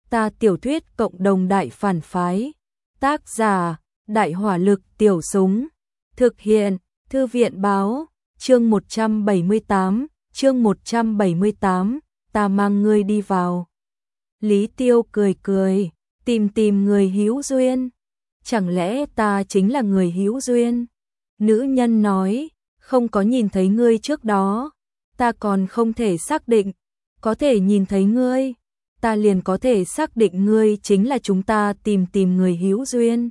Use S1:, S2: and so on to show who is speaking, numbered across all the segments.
S1: Ta tiểu thuyết cộng đồng đại phản phái. Tác giả, Đại hỏa lực tiểu súng. Thực hiện, Thư viện báo, chương 178, ta mang ngươi đi vào. Lý Tiêu cười cười, tìm người hữu duyên. Chẳng lẽ ta chính là người hữu duyên? Nữ nhân nói, không có nhìn thấy ngươi trước đó, ta còn không thể xác định, có thể nhìn thấy ngươi, ta liền có thể xác định ngươi chính là chúng ta tìm người hữu duyên.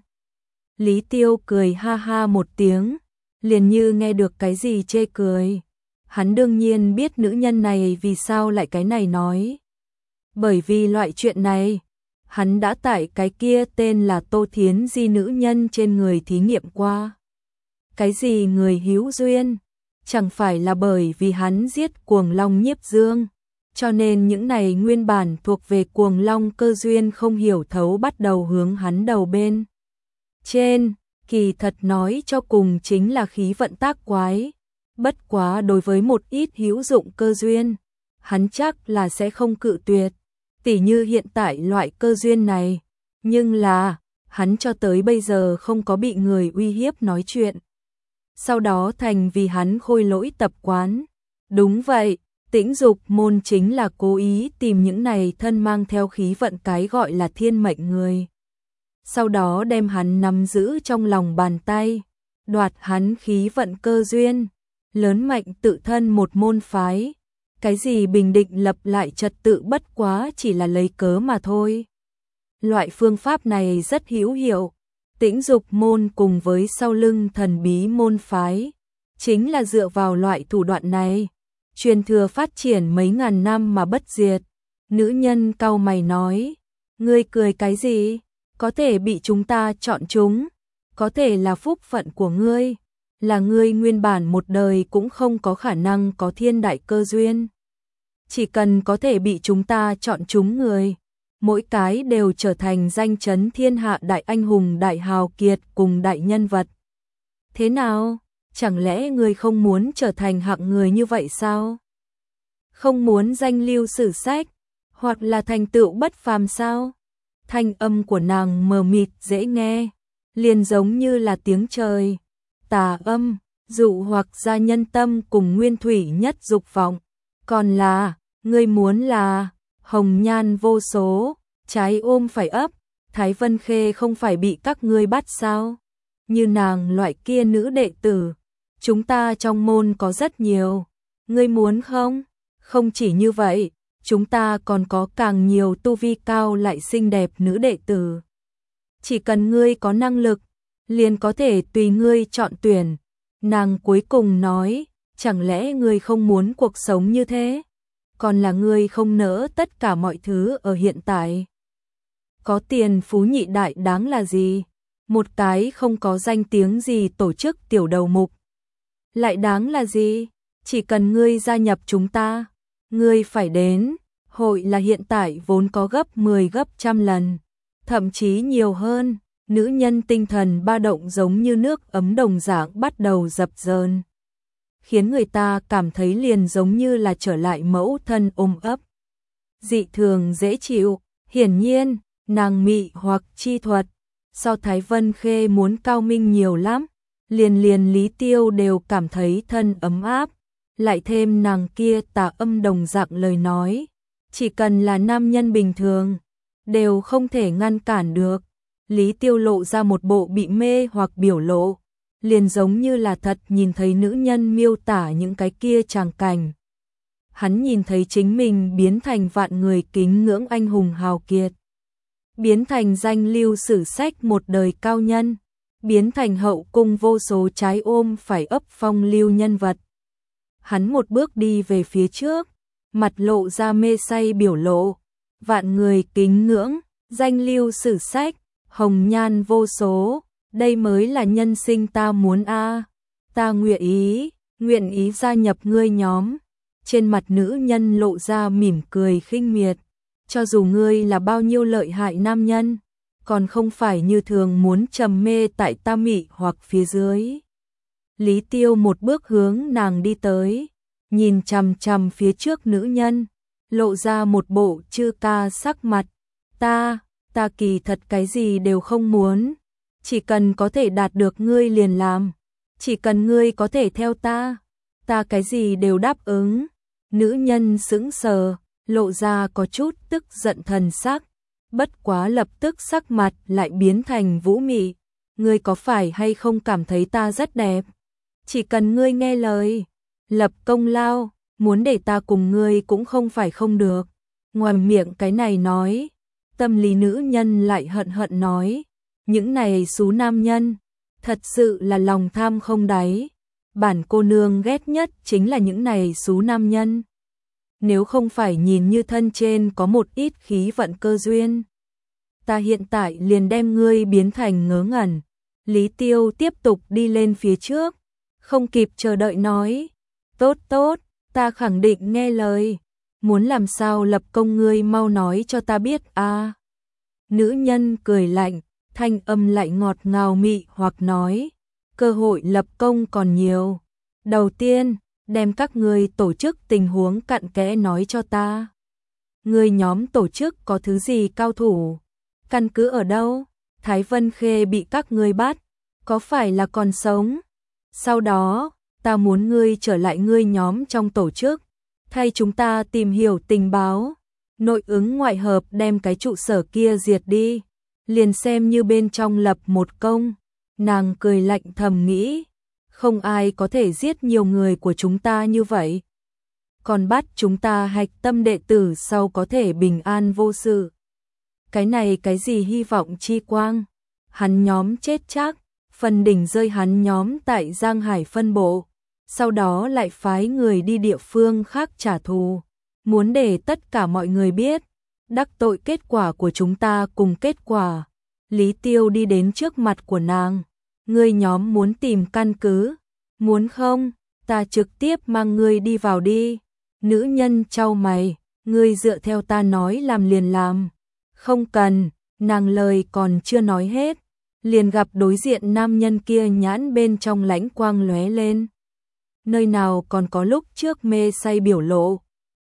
S1: Lý Tiêu cười ha ha một tiếng, liền như nghe được cái gì chê cười. Hắn đương nhiên biết nữ nhân này vì sao lại cái này nói. Bởi vì loại chuyện này, hắn đã tại cái kia tên là Tô Thiến Di nữ nhân trên người thí nghiệm qua. Cái gì người hữu duyên? Chẳng phải là bởi vì hắn giết Cuồng Long Nhiếp Dương, cho nên những này nguyên bản thuộc về Cuồng Long cơ duyên không hiểu thấu bắt đầu hướng hắn đầu bên trên, kỳ thật nói cho cùng chính là khí vận tác quái. Bất quá đối với một ít hữu dụng cơ duyên, hắn chắc là sẽ không cự tuyệt, tỉ như hiện tại loại cơ duyên này, nhưng là, hắn cho tới bây giờ không có bị người uy hiếp nói chuyện. Sau đó thành vì hắn khôi lỗi tập quán. Đúng vậy, Tĩnh Dục môn chính là cố ý tìm những này thân mang theo khí vận cái gọi là thiên mệnh người. Sau đó đem hắn nắm giữ trong lòng bàn tay, đoạt hắn khí vận cơ duyên, lớn mạnh tự thân một môn phái. Cái gì bình định lập lại trật tự bất quá chỉ là lấy cớ mà thôi. Loại phương pháp này rất hữu hiệu. Tĩnh Dục môn cùng với sau lưng thần bí môn phái, chính là dựa vào loại thủ đoạn này, truyền thừa phát triển mấy ngàn năm mà bất diệt. Nữ nhân cau mày nói, ngươi cười cái gì? Có thể bị chúng ta chọn chúng, có thể là phúc phận của ngươi, là ngươi nguyên bản một đời cũng không có khả năng có thiên đại cơ duyên. Chỉ cần có thể bị chúng ta chọn chúng người, mỗi cái đều trở thành danh chấn thiên hạ đại anh hùng, đại hào kiệt cùng đại nhân vật. Thế nào? Chẳng lẽ ngươi không muốn trở thành hạng người như vậy sao? Không muốn danh lưu sử sách, hoặc là thành tựu bất phàm sao? Thanh âm của nàng mờ mịt dễ nghe, liền giống như là tiếng trời. Tà âm, dụ hoặc ra nhân tâm cùng nguyên thủy nhất dục vọng. Còn là, ngươi muốn là hồng nhan vô số, trái ôm phải ấp, Thái Vân Khê không phải bị các ngươi bắt sao? Như nàng loại kia nữ đệ tử, chúng ta trong môn có rất nhiều, ngươi muốn không? Không chỉ như vậy, chúng ta còn có càng nhiều tu vi cao lại xinh đẹp nữ đệ tử. Chỉ cần ngươi có năng lực, liền có thể tùy ngươi chọn tuyển. Nàng cuối cùng nói, chẳng lẽ ngươi không muốn cuộc sống như thế? Còn là ngươi không nỡ tất cả mọi thứ ở hiện tại? Có tiền phú nhị đại đáng là gì? Một cái không có danh tiếng gì tổ chức tiểu đầu mục lại đáng là gì? Chỉ cần ngươi gia nhập chúng ta, ngươi phải đến, hội là hiện tại vốn có gấp 10 gấp trăm lần, thậm chí nhiều hơn. Nữ nhân tinh thần ba động giống như nước ấm đồng dạng bắt đầu dập dờn, khiến người ta cảm thấy liền giống như là trở lại mẫu thân ôm ấp. Dị thường dễ chịu, hiển nhiên, nàng mị hoặc chi thuật, so Thái Vân Khê muốn cao minh nhiều lắm, liền Lý Tiêu đều cảm thấy thân ấm áp, lại thêm nàng kia tà âm đồng dạng lời nói, chỉ cần là nam nhân bình thường, đều không thể ngăn cản được. Lý Tiêu lộ ra một bộ bị mê hoặc biểu lộ, liền giống như là thật nhìn thấy nữ nhân miêu tả những cái kia tràng cảnh. Hắn nhìn thấy chính mình biến thành vạn người kính ngưỡng anh hùng hào kiệt, biến thành danh lưu sử sách một đời cao nhân, biến thành hậu cung vô số trái ôm phải ấp phong lưu nhân vật. Hắn một bước đi về phía trước, mặt lộ ra mê say biểu lộ, vạn người kính ngưỡng, danh lưu sử sách, hồng nhan vô số, đây mới là nhân sinh ta muốn a. Ta nguyện ý gia nhập ngươi nhóm. Trên mặt nữ nhân lộ ra mỉm cười khinh miệt, cho dù ngươi là bao nhiêu lợi hại nam nhân, còn không phải như thường muốn trầm mê tại ta mị hoặc phía dưới. Lý Tiêu một bước hướng nàng đi tới, nhìn chằm chằm phía trước nữ nhân, lộ ra một bộ chư ca sắc mặt, Ta kỳ thật cái gì đều không muốn, chỉ cần có thể đạt được ngươi liền làm, chỉ cần ngươi có thể theo ta cái gì đều đáp ứng. Nữ nhân sững sờ, lộ ra có chút tức giận thần sắc, bất quá lập tức sắc mặt lại biến thành vũ mị. Ngươi có phải hay không cảm thấy ta rất đẹp? Chỉ cần ngươi nghe lời, lập công lao, muốn để ta cùng ngươi cũng không phải không được. Ngoài miệng cái này nói, tâm lý nữ nhân lại hận hận nói, những này xú nam nhân, thật sự là lòng tham không đáy. Bản cô nương ghét nhất chính là những này xú nam nhân. Nếu không phải nhìn như thân trên có một ít khí vận cơ duyên, ta hiện tại liền đem ngươi biến thành ngớ ngẩn. Lý Tiêu tiếp tục đi lên phía trước, không kịp chờ đợi nói, tốt, ta khẳng định nghe lời, muốn làm sao lập công ngươi mau nói cho ta biết a. Nữ nhân cười lạnh, thanh âm lại ngọt ngào mị hoặc nói, cơ hội lập công còn nhiều. Đầu tiên, đem các ngươi tổ chức tình huống cặn kẽ nói cho ta. Ngươi nhóm tổ chức có thứ gì cao thủ? Căn cứ ở đâu? Thái Vân Khê bị các ngươi bắt, có phải là còn sống? Sau đó, ta muốn ngươi trở lại ngươi nhóm trong tổ chức, thay chúng ta tìm hiểu tình báo, nội ứng ngoại hợp đem cái trụ sở kia diệt đi, liền xem như bên trong lập một công. Nàng cười lạnh thầm nghĩ, không ai có thể giết nhiều người của chúng ta như vậy. Còn bắt chúng ta hạch tâm đệ tử sau có thể bình an vô sự. Cái này cái gì hy vọng chi quang? Hắn nhóm chết chắc, phần đỉnh rơi hắn nhóm tại Giang Hải phân bộ, sau đó lại phái người đi địa phương khác trả thù, muốn để tất cả mọi người biết, đắc tội kết quả của chúng ta cùng kết quả. Lý Tiêu đi đến trước mặt của nàng, ngươi nhóm muốn tìm căn cứ, muốn không, ta trực tiếp mang ngươi đi vào đi. Nữ nhân chau mày, ngươi dựa theo ta nói làm liền làm. Không cần, nàng lời còn chưa nói hết, liền gặp đối diện nam nhân kia nhãn bên trong lãnh quang lóe lên. Nơi nào còn có lúc trước mê say biểu lộ.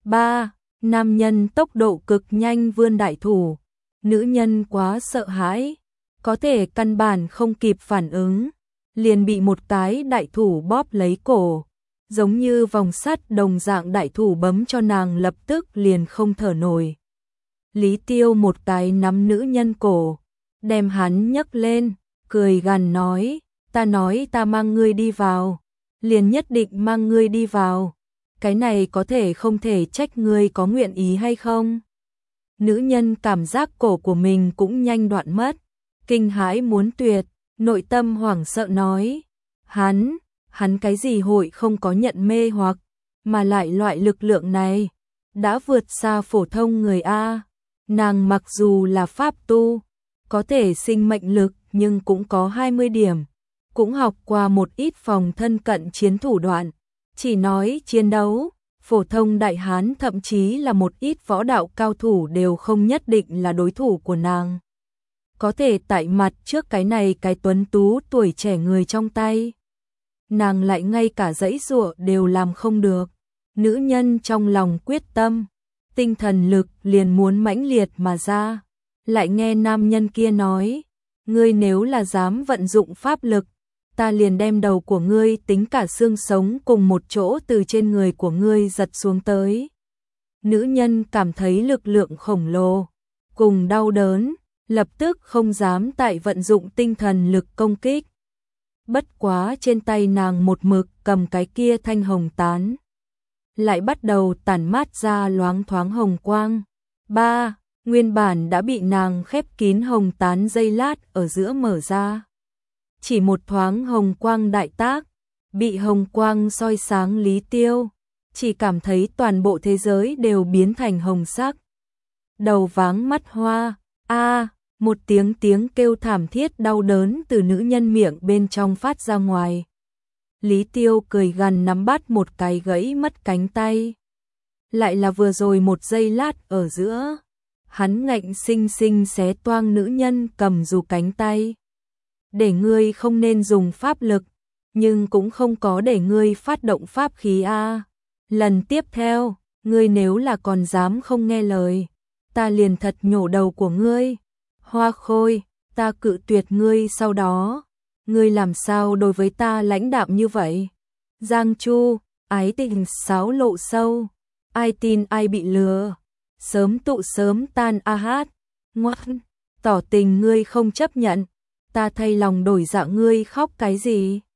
S1: Nam nhân tốc độ cực nhanh vươn đại thủ, nữ nhân quá sợ hãi, có thể căn bản không kịp phản ứng, liền bị một cái đại thủ bóp lấy cổ, giống như vòng sắt đồng dạng đại thủ bấm cho nàng lập tức liền không thở nổi. Lý Tiêu một cái nắm nữ nhân cổ, đem hắn nhấc lên, cười gằn nói ta mang ngươi đi vào, liền nhất định mang ngươi đi vào. Cái này có thể không thể trách ngươi có nguyện ý hay không. Nữ nhân cảm giác cổ của mình cũng nhanh đoạn mất, kinh hãi muốn tuyệt, nội tâm hoảng sợ nói, hắn cái gì hội không có nhận mê hoặc, mà lại loại lực lượng này, đã vượt xa phổ thông người A. Nàng mặc dù là pháp tu, có thể sinh mệnh lực nhưng cũng có 20 điểm, cũng học qua một ít phòng thân cận chiến thủ đoạn, chỉ nói chiến đấu, phổ thông đại hán thậm chí là một ít võ đạo cao thủ đều không nhất định là đối thủ của nàng. Có thể tại mặt trước cái này cái tuấn tú tuổi trẻ người trong tay, nàng lại ngay cả giãy giụa đều làm không được. Nữ nhân trong lòng quyết tâm, tinh thần lực liền muốn mãnh liệt mà ra, lại nghe nam nhân kia nói, ngươi nếu là dám vận dụng pháp lực, ta liền đem đầu của ngươi tính cả xương sống cùng một chỗ từ trên người của ngươi giật xuống tới. Nữ nhân cảm thấy lực lượng khổng lồ, cùng đau đớn, lập tức không dám tại vận dụng tinh thần lực công kích. Bất quá trên tay nàng một mực cầm cái kia thanh hồng tán, lại bắt đầu tản mát ra loáng thoáng hồng quang. Nguyên bản đã bị nàng khép kín hồng tán giây lát ở giữa mở ra. Chỉ một thoáng hồng quang đại tác, bị hồng quang soi sáng Lý Tiêu, chỉ cảm thấy toàn bộ thế giới đều biến thành hồng sắc. Đầu váng mắt hoa, một tiếng kêu thảm thiết đau đớn từ nữ nhân miệng bên trong phát ra ngoài. Lý Tiêu cười gằn nắm bắt một cái gãy mất cánh tay. Lại là vừa rồi một giây lát ở giữa, hắn ngạnh sinh sinh xé toang nữ nhân cầm dù cánh tay. Để ngươi không nên dùng pháp lực, nhưng cũng không có để ngươi phát động pháp khí a. Lần tiếp theo, ngươi nếu là còn dám không nghe lời, ta liền thật nhổ đầu của ngươi. Hoa Khôi, ta cự tuyệt ngươi sau đó, ngươi làm sao đối với ta lãnh đạm như vậy? Giang Chu, ái tình xáo lộ sâu, ai tin ai bị lừa, sớm tụ sớm tan a hát, ngoan, tỏ tình ngươi không chấp nhận, ta thay lòng đổi dạ ngươi khóc cái gì?